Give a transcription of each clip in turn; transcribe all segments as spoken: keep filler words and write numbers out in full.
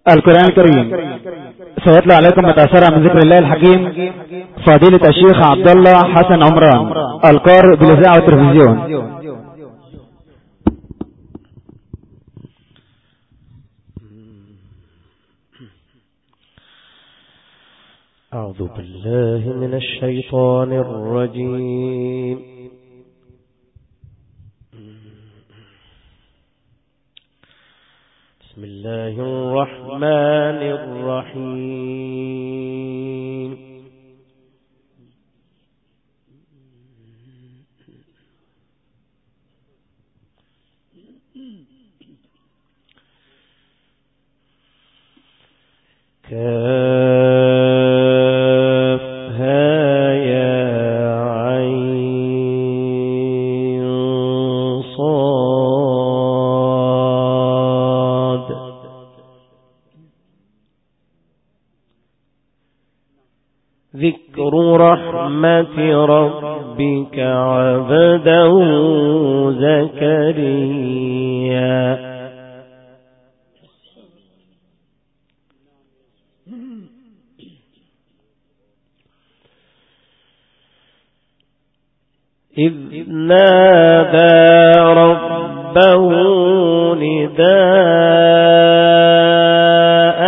القرآن الكريم سيطلع عليكم متأثرة من ذكر الله الحكيم فضيلة الشيخ عبد الله حسن عمران القارئ بالإذاعة والتلفزيون. أعوذ بالله من الشيطان الرجيم. بسم الله الرحمن الرحيم. كافها يا عين صاد ذكر رحمة ربك عبده زكريا إذ نادى ربه نداء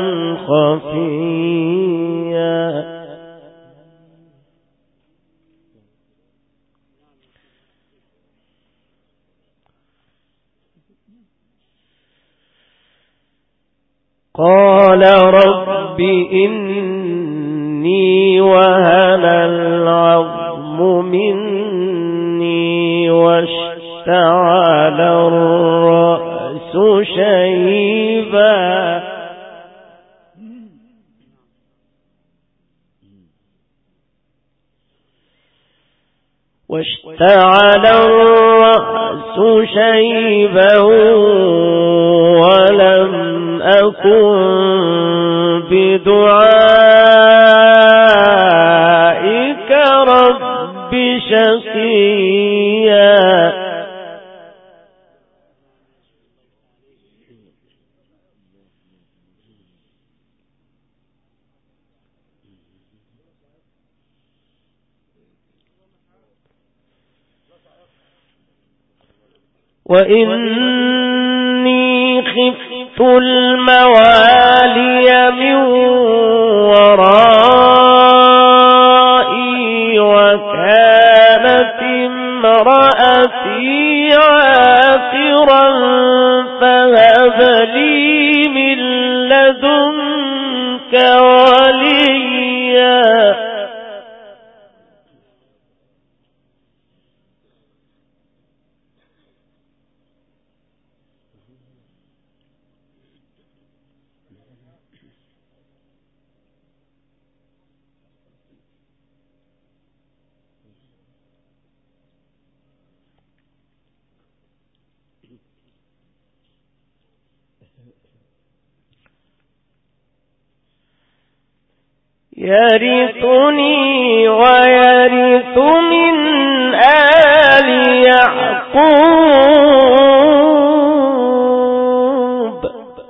خفيا قال رب إني وهن العظم مني واشتعل الرأس شيبا واشتعل الرأس شيبا ولم أكن بدعائك رب شقيا وإني خفت الموالي من ورائي وكانت امرأتي عاقرا فهب لي من لدنك وليا يرثني ويرث من آل يعقوب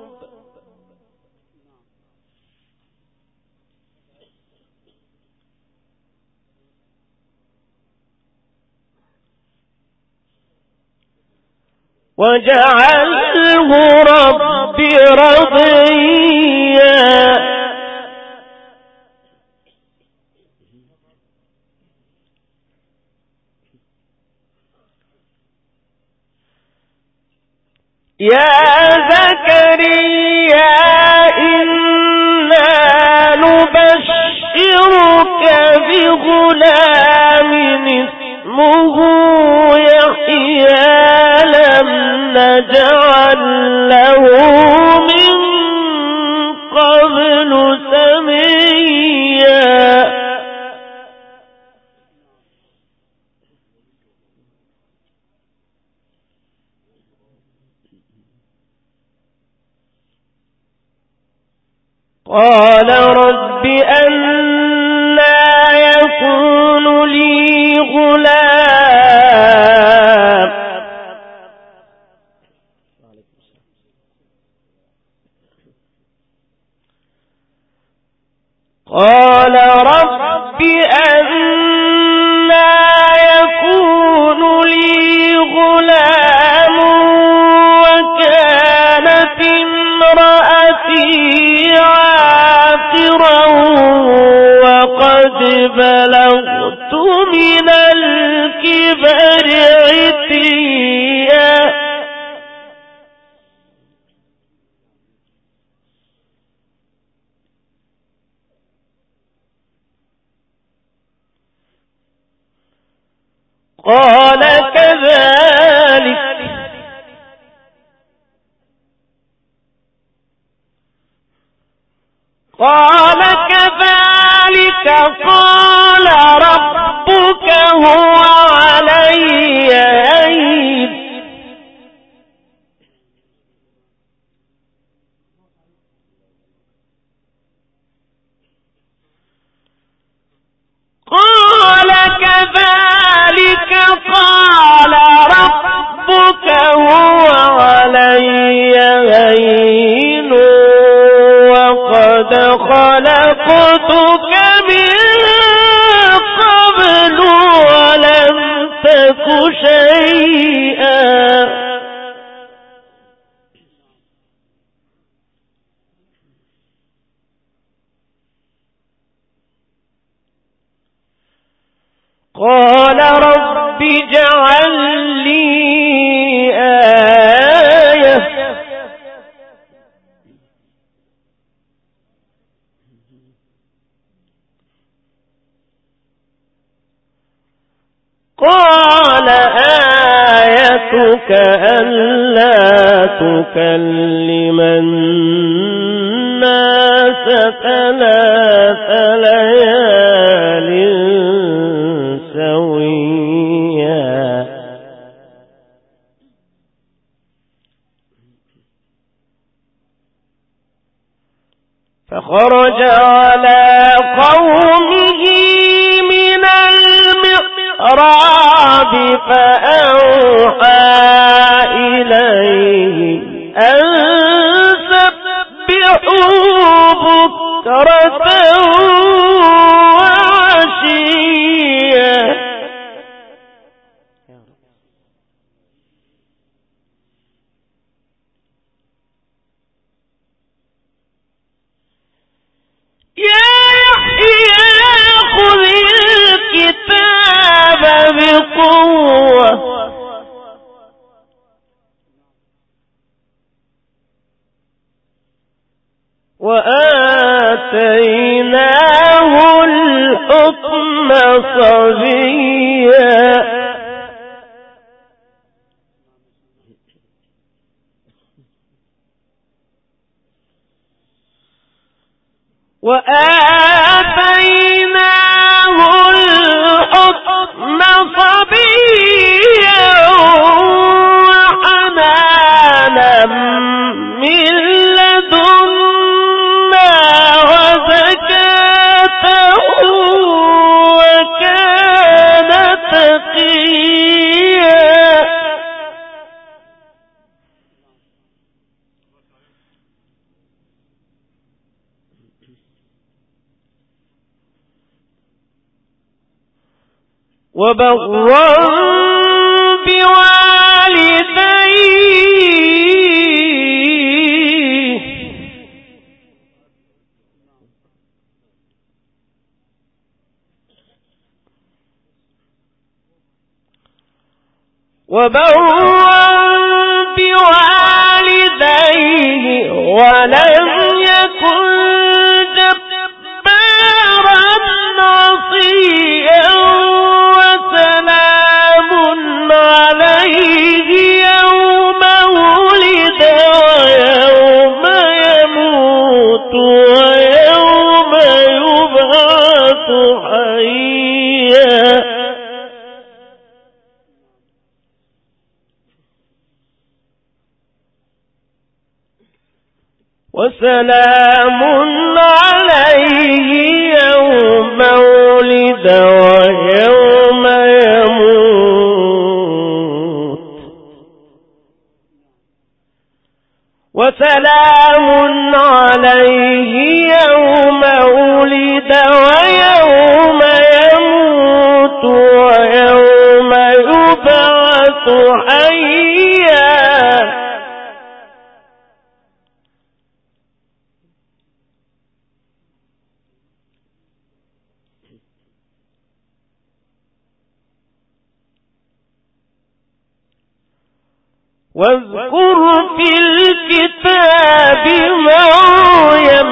واجعله رب رضيا يا زكريا إنا نبشرك بغلام اسمه يحيى لم نجعل له من قبل سميا قال رب أنى يكون لي غلام قال رب أنى يكون لي غلام وكانت امرأتي عاقرا وقد بلغت من الكبر عتيا. قال كذلك قال كذلك قال ربك هو علي هين قال كذلك قال ربك هو علي هين وقد خلقتك من قبل ولم تك شيئا. قال رب اجعل لي آية قال آيتك ألا تكلم الناس ثلاث ليال سويا. فخرج على قومه من المحراب فأوحى إليه أن سبحوا بكرة وعشيا. يا يحيى خذ الكتاب بقوة وآتيناه الحكم صبيا. وآتيناه الحكم صبيا وحنانا من لدنا وزكاة وكان تقيا. وبرا بوالديه وبرا بوالديه ولم يكن جبارا عصيا. وسلام عليه يوم ولد ويوم يموت ويوم يبعث حيا. وسلام عليه يوم ولد ويوم يموت وسلام عليه يوم ولد ويوم يموت ويوم يبعث حيا واذكر في الكتاب مريم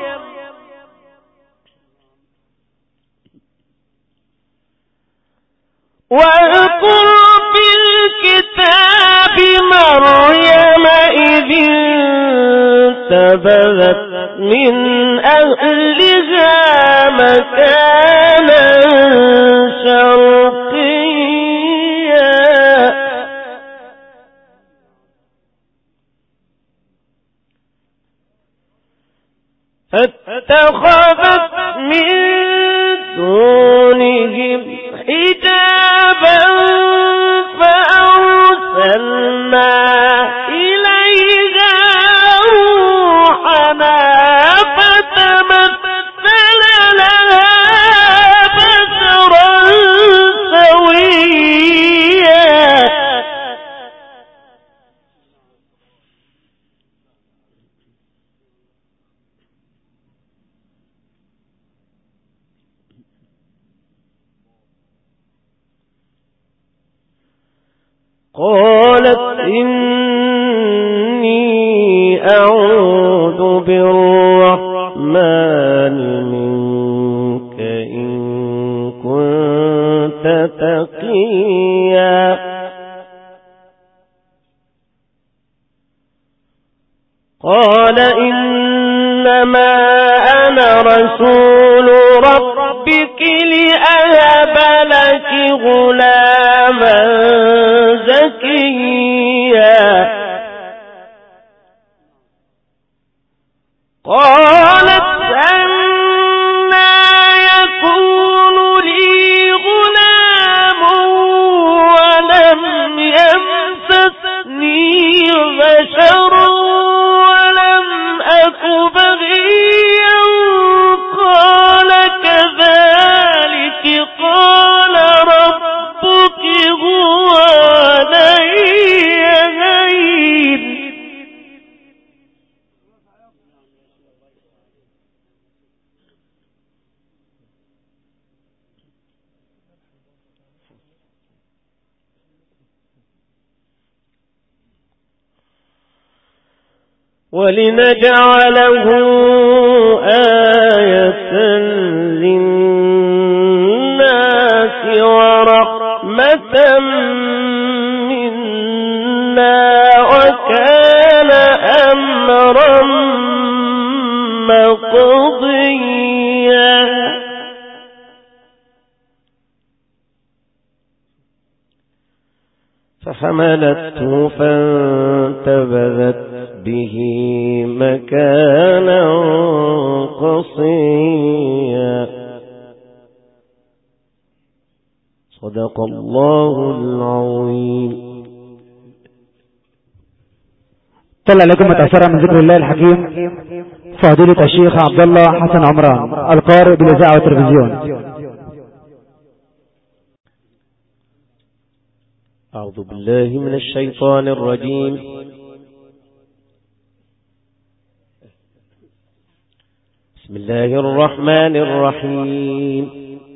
واذكر في الكتاب مريم إذ انتبذت من أهلها مكانا شرقيا فاتخذت من دونهم حجابا فأرسلنا إليها روحنا فتمثل لها بشرا سويا قالت إني أعوذ بالرحمن منك إن كنت تقيا قال إنما أنا رسول ربك لأهب لك غلاما زكيا قالت أنى يكون لي غلام ولم يمسسني بشر ولم أك بغيا قال كذلك قال ربك هو علي هين ولنجعله آية للناس ورحمة منا وكان أمرا مقضيا فحملته فانتبذت به مكانا قصيا صدق الله العظيم. طلع لكم متأثرة من ذكر الله الحكيم فضيلة الشيخ عبد الله حسن عمران القارئ بالإذاعة والتلفزيون. أعوذ بالله من الشيطان الرجيم. بسم الله الرحمن الرحيم.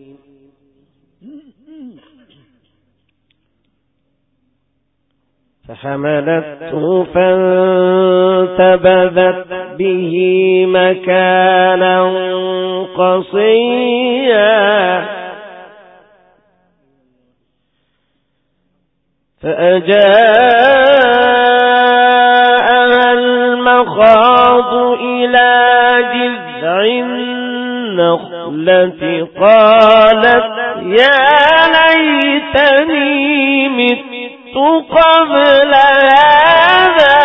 فحملته فانتبذت به مكانا قصيا فأجاءها المخاض إلى جذع النخلة قالت يا ليتني مت قبل هذا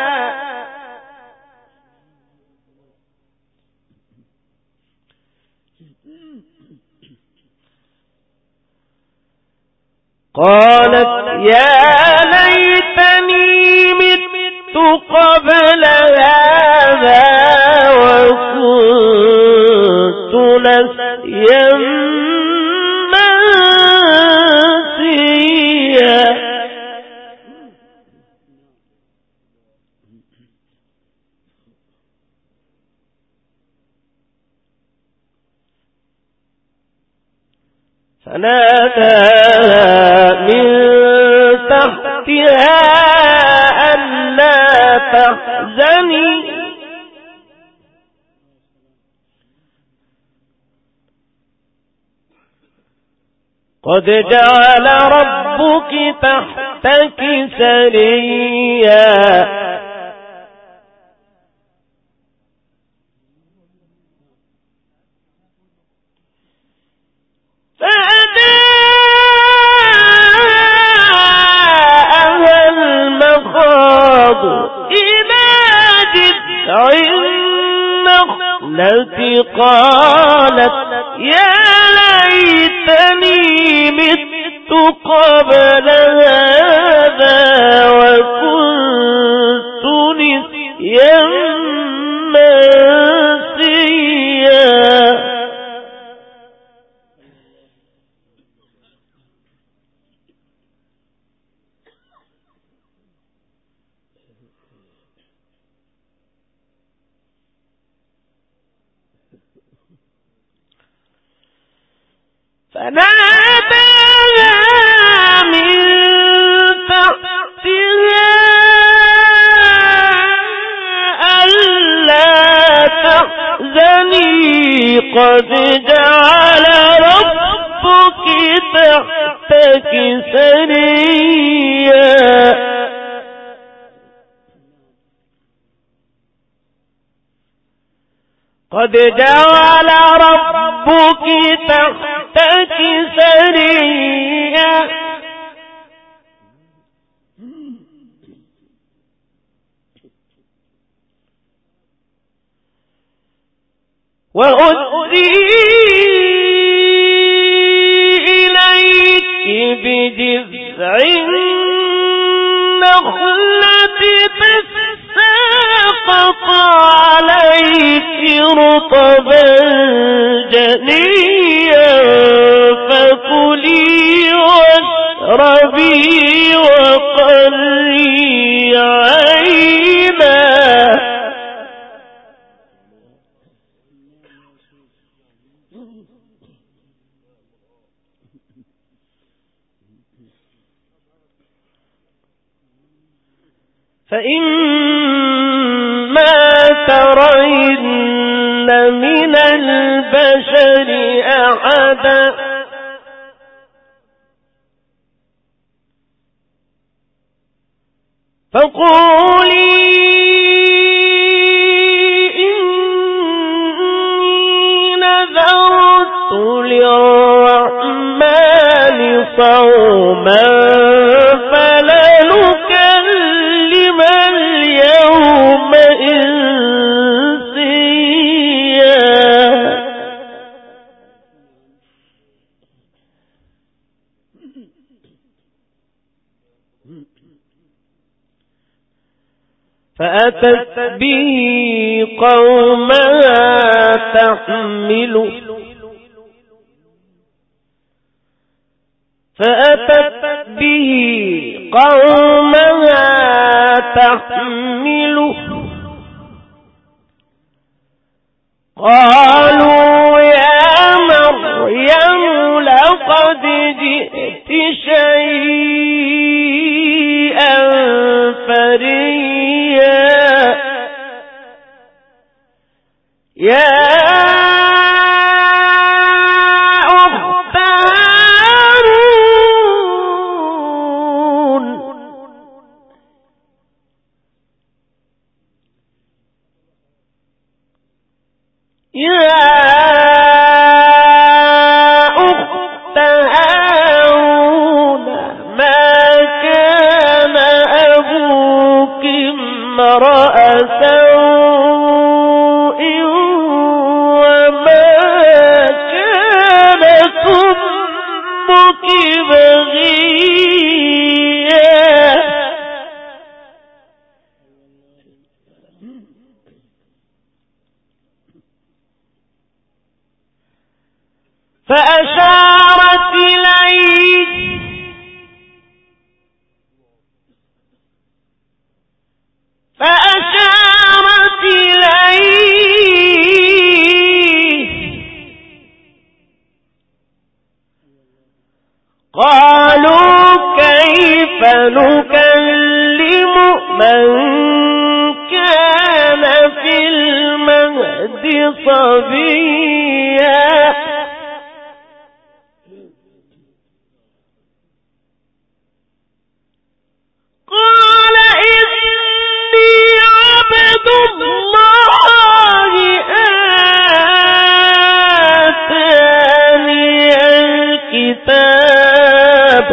قالت يا ليتني مت قبل هذا فناداها من تحتها ألا تحزني قد جعل ربك تحتك سريا فأداءها المخاض إلى جذع النخلة قالت يا ليتني مت قبل هذا وكنت نسيا منسيا فناداها من تحتها ألا تحزني قد جعل ربك تحتك سريا قد جعل ربك تحتك سريا وأهدي إليك بجذع النخلة تساقط عليك رطبا جنيا فكلي واشربي وقري عينا فإما ترين من البشر أحدا فقولي إني نذرت للرحمن صوما فلن أكلم اليوم إنسيا فأتت به قومها تحمله فأتت به قومها تحمله قالوا يا مريم لقد جئت شيئا فريا يا أخت هارون يا أخت هارون ما كان أبوك امرأ سوء وما كانت أمك بغيا فأشارت إليه فأشار صبيا قال إني عبد الله آتاني الكتاب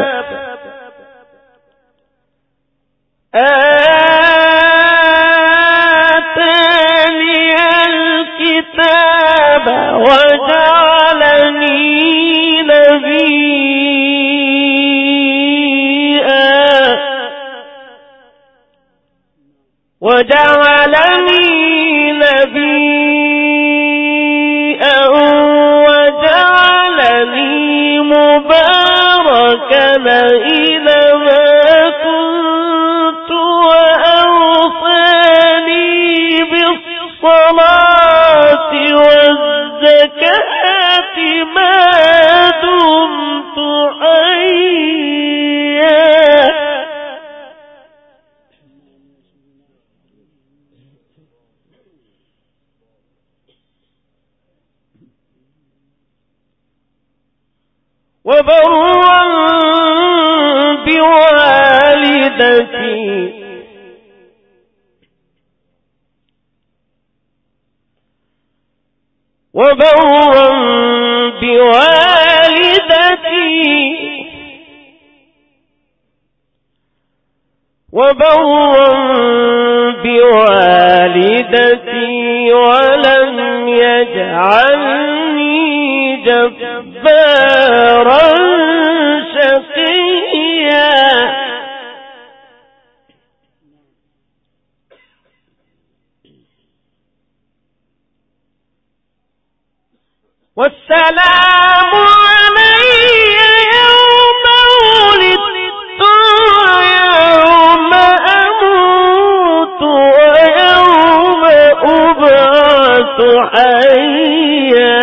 آتاني الكتاب وجعلني نبيا وجعلني نبيا وجعلني مباركا أينما كنت وأوصاني بالصلاة والزكاة ما دمت حيا وبرا بوالدتي وبرا بوالدتي وبرا بوالدتي ولم يجعلني جبارا شقيا والسلام علي يوم ولدت ويوم أموت ويوم أبعث حيا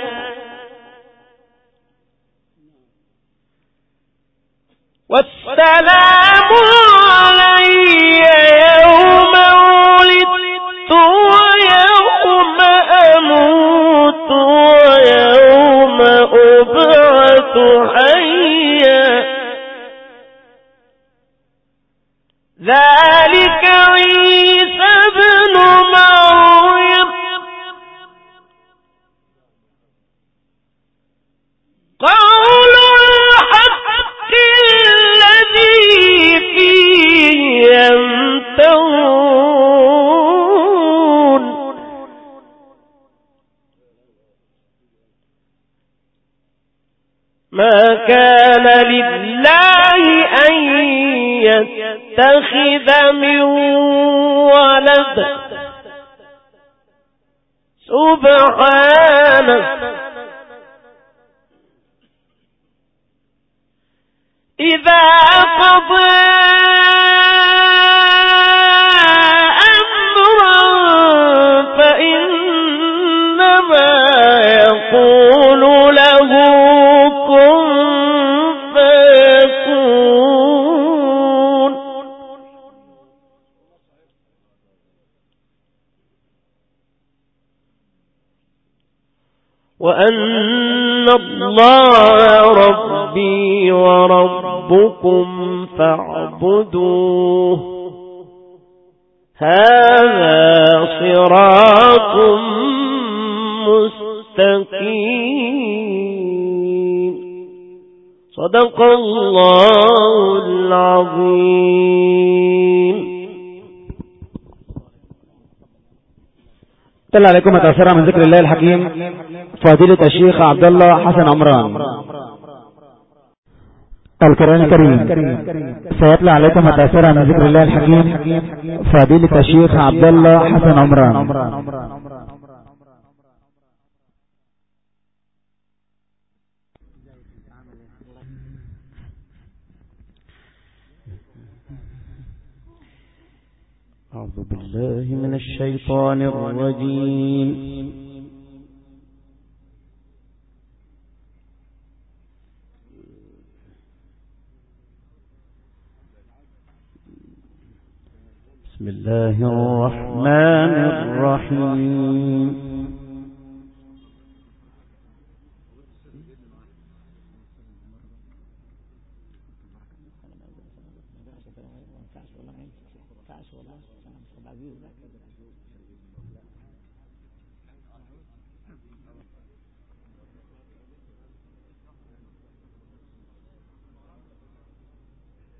والسلام علي يوم ولدت ويوم أموت ويوم أبعث حيا ذلك عيسى ابن مريم قول الحق الذي فيه يمترون ما كان لله أن يتخذ من ولد سبحانه إذا قضى أمرا فإنما يقول له كن فيكون وأن الله ربي وربكم فاعبدوه هذا صراط مستقيم صدق الله العظيم. طلع عليكم متأثرة من ذكر الله الحكيم فضيلة الشيخ عبد الله حسن عمران. القرآن الكريم سيطلع عليكم متأثرة من ذكر الله الحكيم فضيلة الشيخ عبد الله حسن عمران. أعوذ بالله من الشيطان الرجيم. بسم الله الرحمن الرحيم.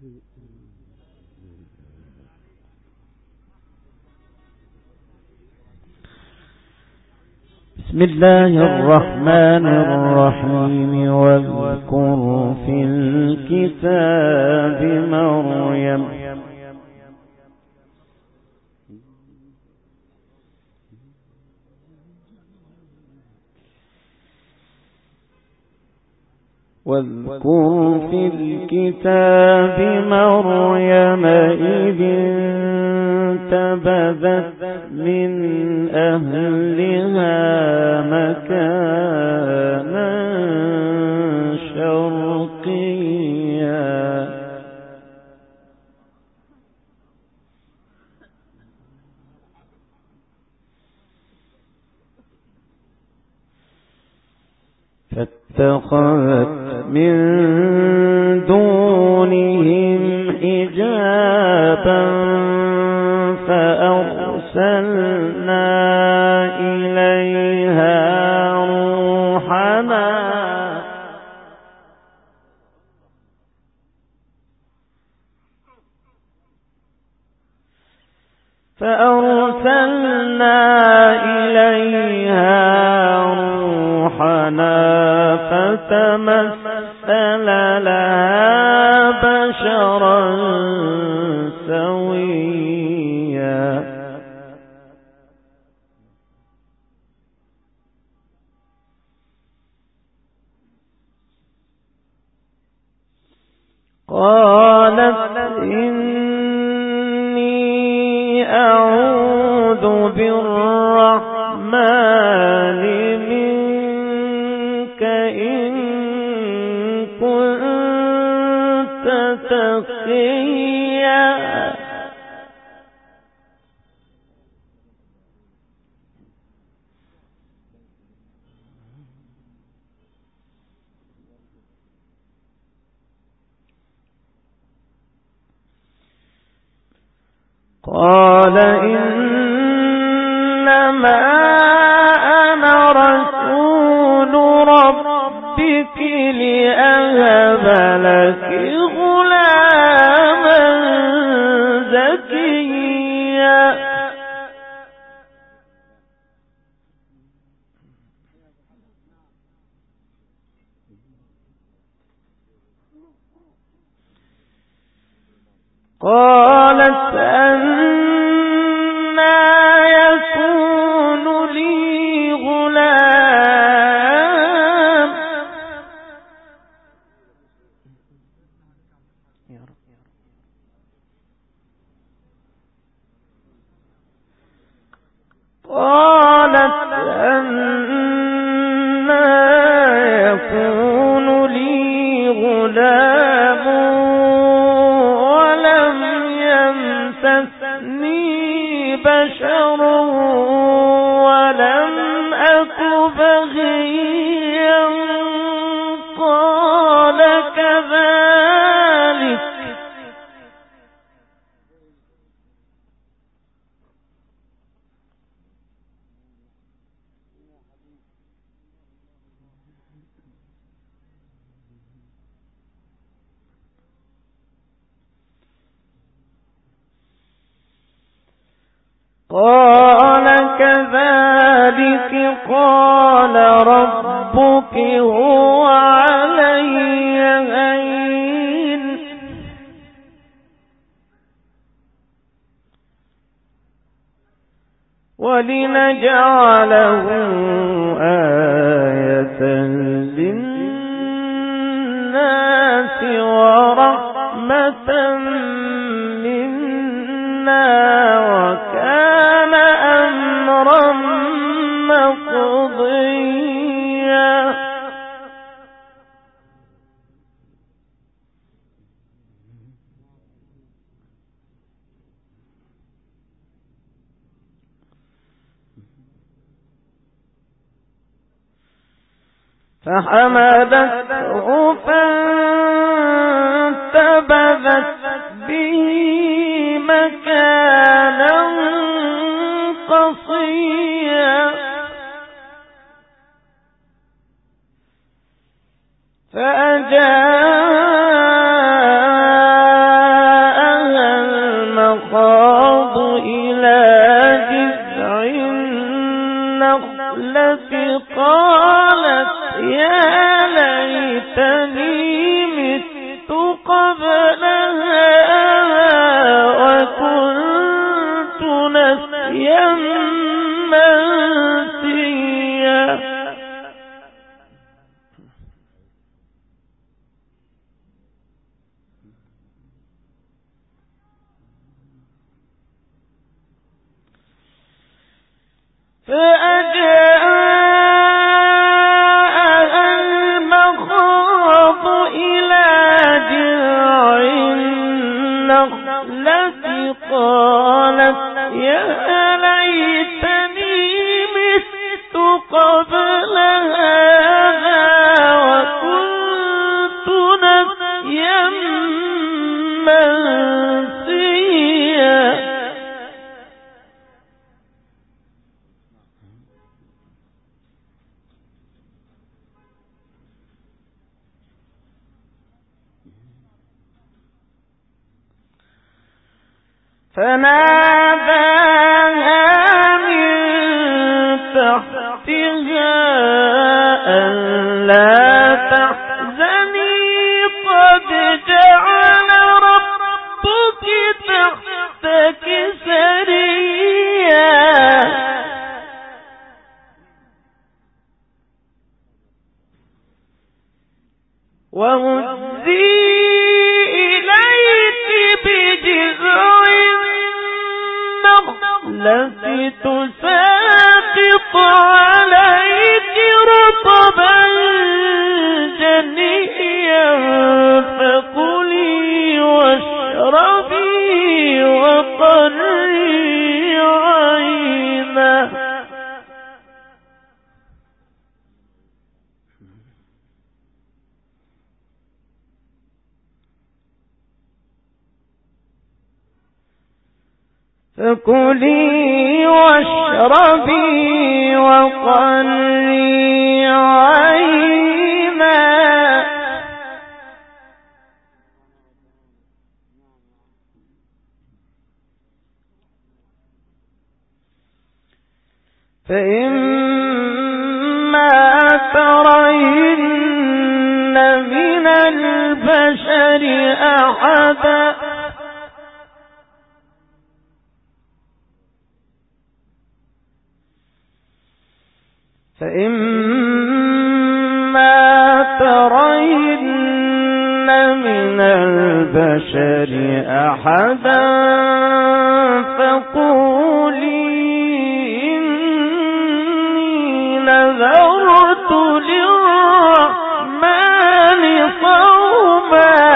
بسم الله الرحمن الرحيم. واذكر في الكتاب مريم واذكر في الكتاب مريم إذ انتبذت من أهلها مكانا شرقيا فاتخذت من دونهم حجابا فأرسلنا إليها روحنا فأرسلنا إليها روحنا فتمثل لها بشرا سويا قالت إني أعوذ بالرحمن منك إن كنت تقيا قال إنما أنا رسول ربك لأهب لك غلاما زكيا قالت أنى يكون لي غلام قالت أنى يكون لي غلام بشر ولم أك بغيا قال كذلك قال كذلك قال ربك هو علي هين ولنجعله آية للناس ورحمة منا وكان أمرا مقضيا فحملته فانتبذت به مكانا قصيا فأجاء النخلة قالت يا ليتني مت قبل هذا وكنت نسيا منسيا. فأجاءها المخاض إلى جذع النخلة قالت يا ليتني مت قبل هذا وكنت نسيا منسيا. فناداها من تحتها ألا تحزني قد جعل ربك تحتك سريا وهزي إليك بجذع التي تساقط عليك رطبا جنيا فكلي واشربي وقري عينا. فكلي واشربي وقري عينا فإما ترين من البشر أحدا فإما ترين من البشر أحدا فقولي إني نذرت للرحمن صوما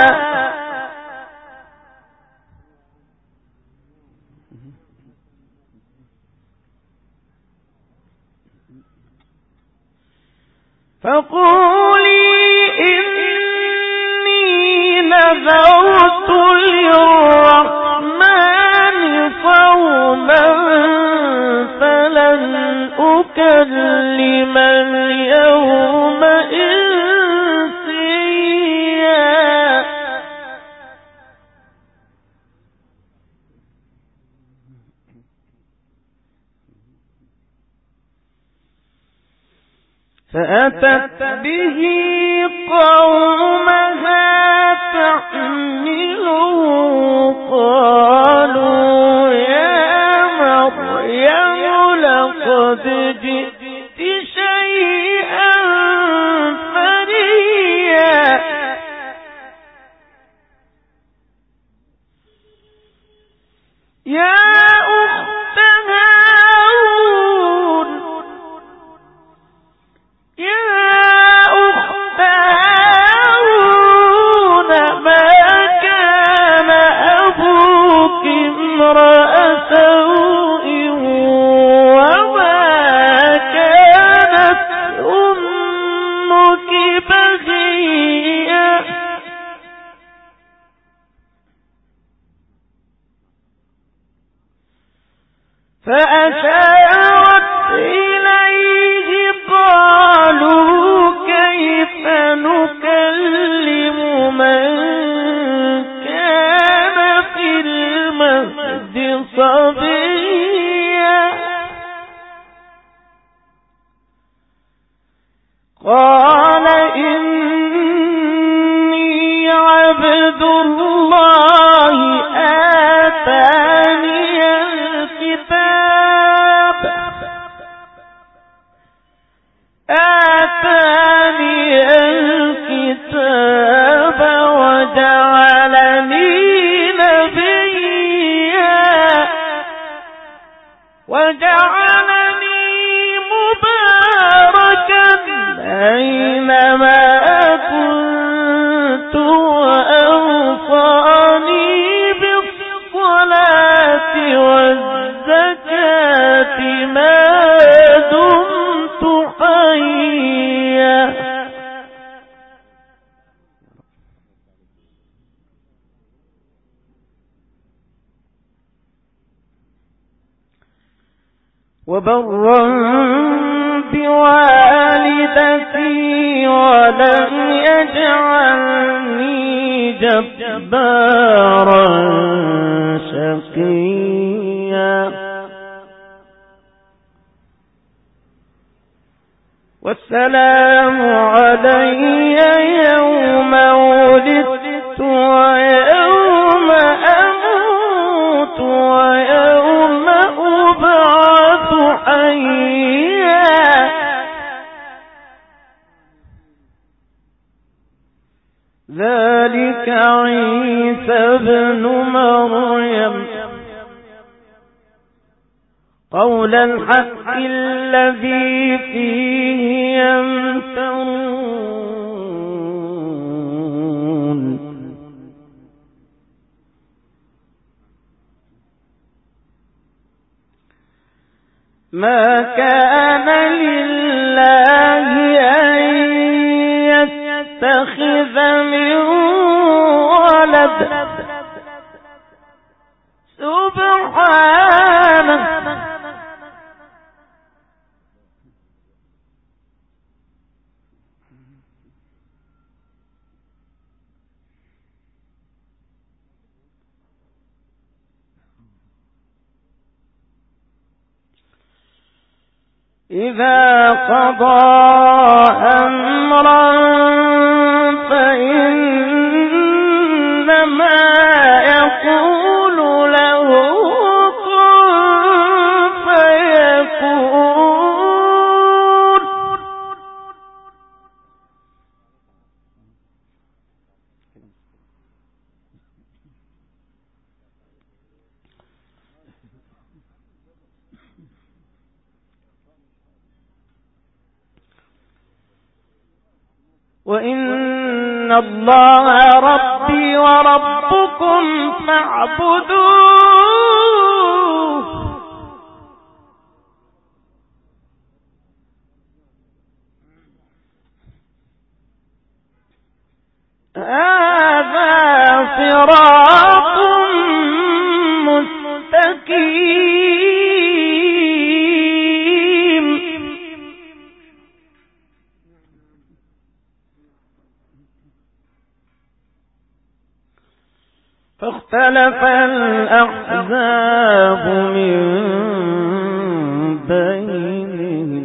فقولي إني نذرت للرحمن صوما فلن أكلم اليوم إنسيا. فأتت به قومها تحمله قالوا يا مريم لقد جئت شيئا فريا. يا أخت هارون يا أخت هارون ما كان أبوك امرأ سوء وما قال إني عبد الله آتاني الكتاب آتاني الكتاب وجعلني نبيا وجعلني مباركا أينما كنت وأوصاني بالصلاة والزكاة ما دمت حيا. وبرا بوالدتي ولم يجعلني جبارا شقيا. والسلام علي يوم ولدت ويوم أموت ويوم أبعث حيا. ذلك عيسى بن مريم قول الحق الذي فيه يمترون. ما كان لله أن يتخذ من ولد سبحانه إذا قضى أمرا فإنما يقول له كن فيكون. وإن الله ربي وربكم فاعبدوه هذا صراط مستقيم. فاختلف الأحزاب من بينهم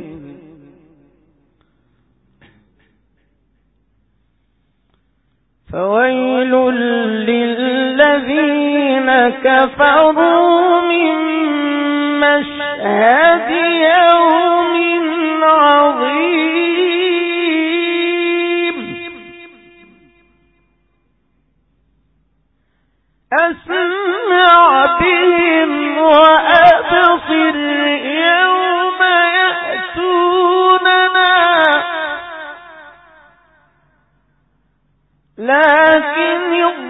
فويل للذين كفروا من مشهد يوم عظيم. أسمع بهم وأبصر يوم يأتوننا لكن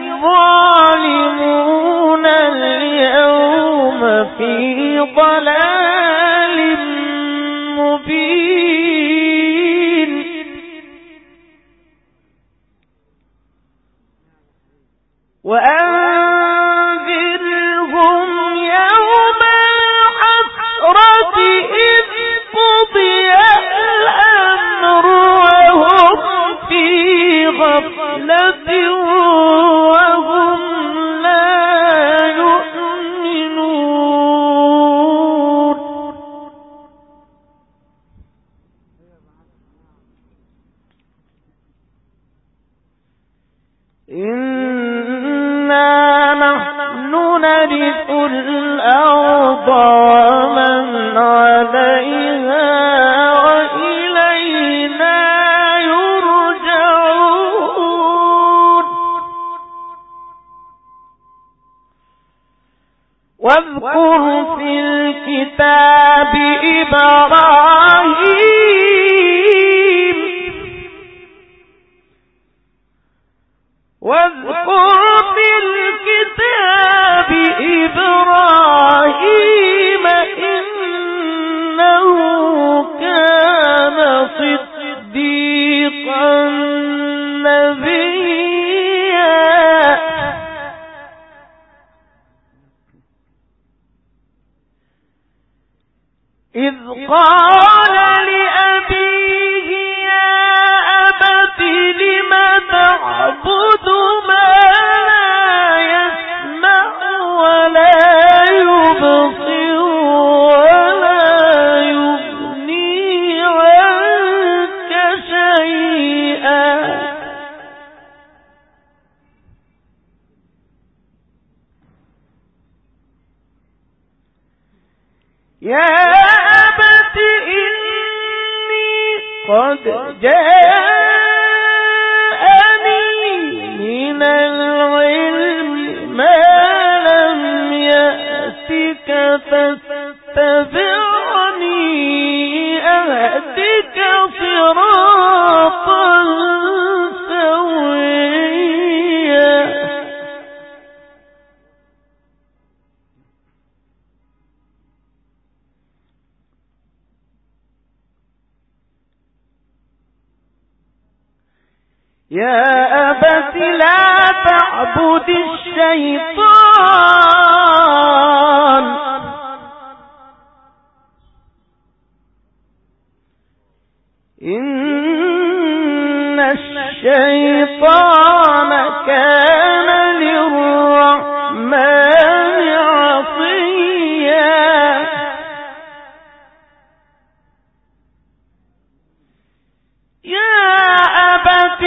الظالمون اليوم في ضلال مبين. وأنذرهم يوم الحسرة إذ قضي الأمر وهم في غفلة وهم لا يؤمنون. إنا نحن نرث الأرض ومن عليها وإلينا يرجعون. واذكر في الكتاب إبراهيم واذكر في الكتاب إبراهيم إنه كان صديقا نبيا إذ قال لأبيه يا أبت لم تعبد ما لا يسمع ولا يبصر ولا يغني عنك شيئا. يا أبت إني قد جاءني من العلم ما لم يأتك فاتبعني أهدك صراطا سويا. يا أبت لا تعبد الشيطان إن الشيطان كان للرحمن عصيا. يا أبت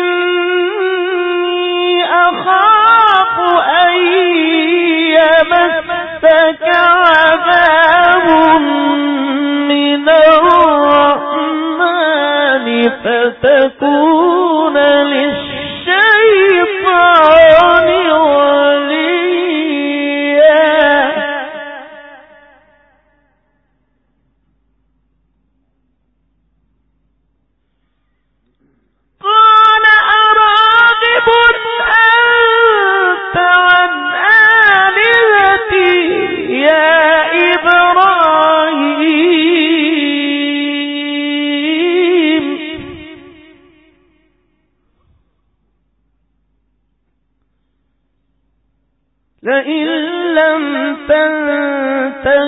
إني أخاف أن يمسك عذاب من الرحمن فتكون للشيطان وليا. قال أراغب أنت عن آلهتي يا إبراهيم لئن لم تنته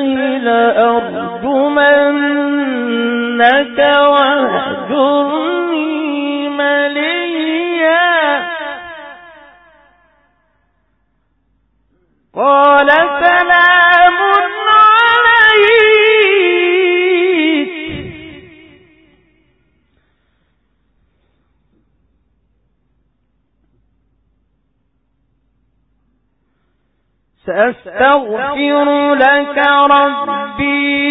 لأرجمنك واهجرني مليا. قال سلام عليك سأستغفر لك ربي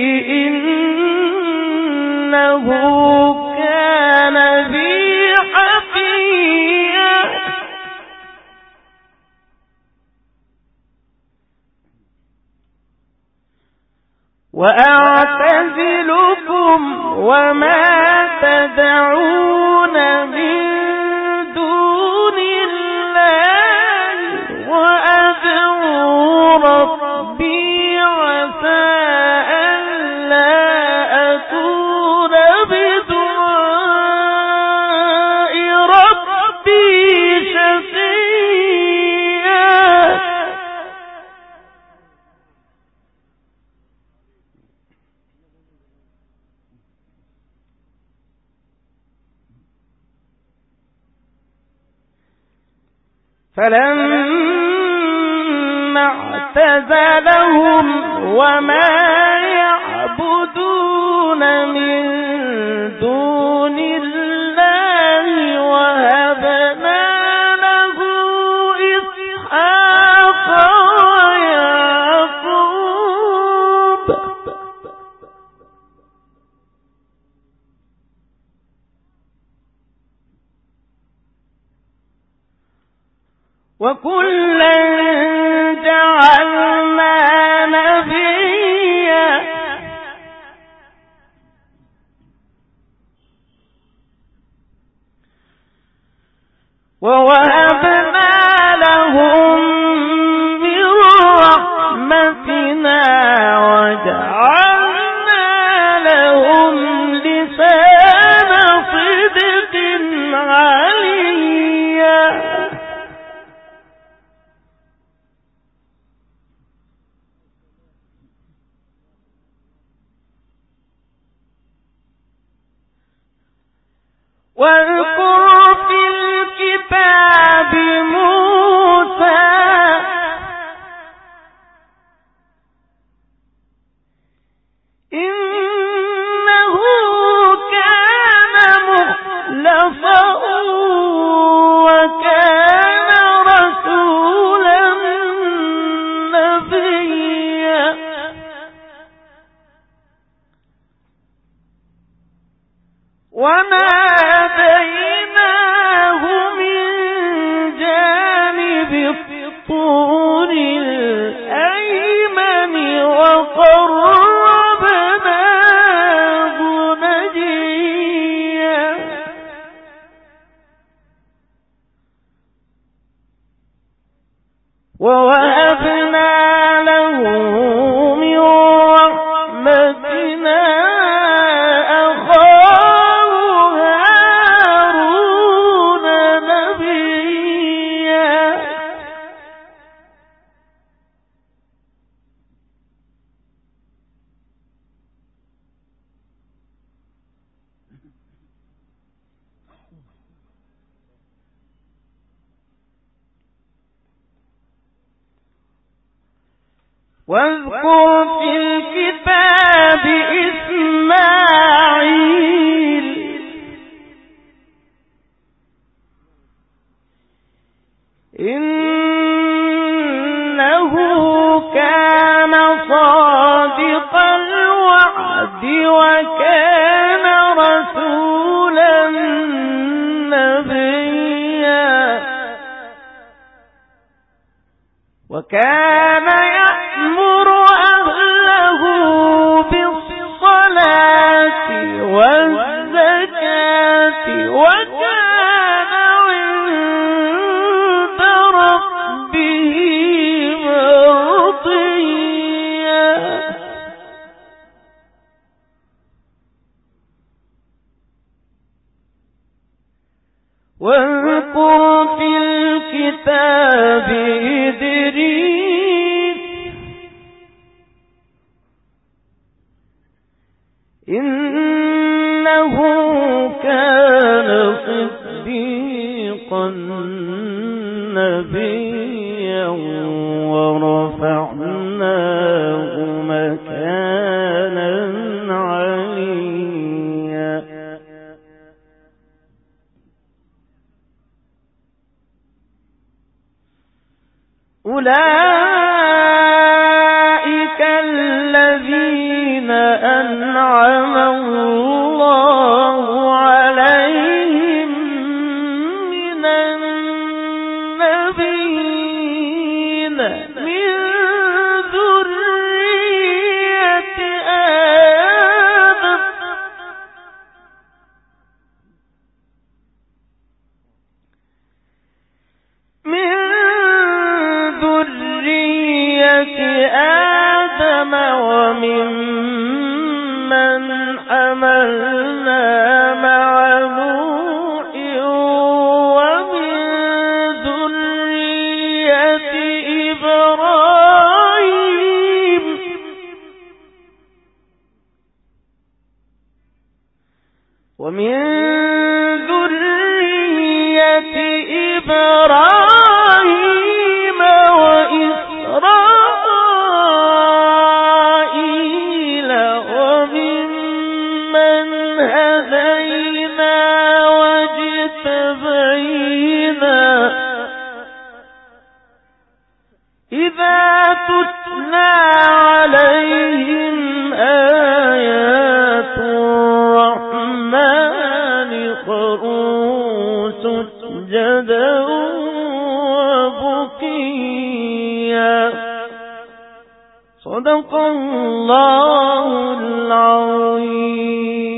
إنه كان بي حفيا. وأعتزلكم وما تدعون من دون الله وأدعو ربي عسى ألا أكون بدعاء ربي شقيا. فلما اعتزلهم وما يعبدون من دون الله وهبنا له وكلا جعلنا نبيا ووهبنا لهم من رحمتنا وجعلنا لهم لسان صدق عليا واذكر في الكتاب موسى إنه كان مخلصا وكان رسولا نبيا وناديناه من جانب الطور الأيمن وقربناه نجيا ووهبنا له من رحمتنا واذكر في الكتاب إسماعيل إنه كان صادق الوعد وكان رسولا نبيا وكان يأمر أهله بالصلاة والزكاة وكان عند ربه مرضيا واذكر في الكتاب إدريس إنه كان صديقا نبيا ورفعناه مكانا عليا أولئك الذين أنعم الله عليهم من النبيين من ذرية آدم من آدم وممن حملنا مع نوح ومن ذرية إبراهيم ومن ذرية إبراهيم وإسرائيل وممن هدينا واجتبينا إذا تتلى عليهم آيات الرحمن خروا سجدا وبكيا صدق الله العظيم.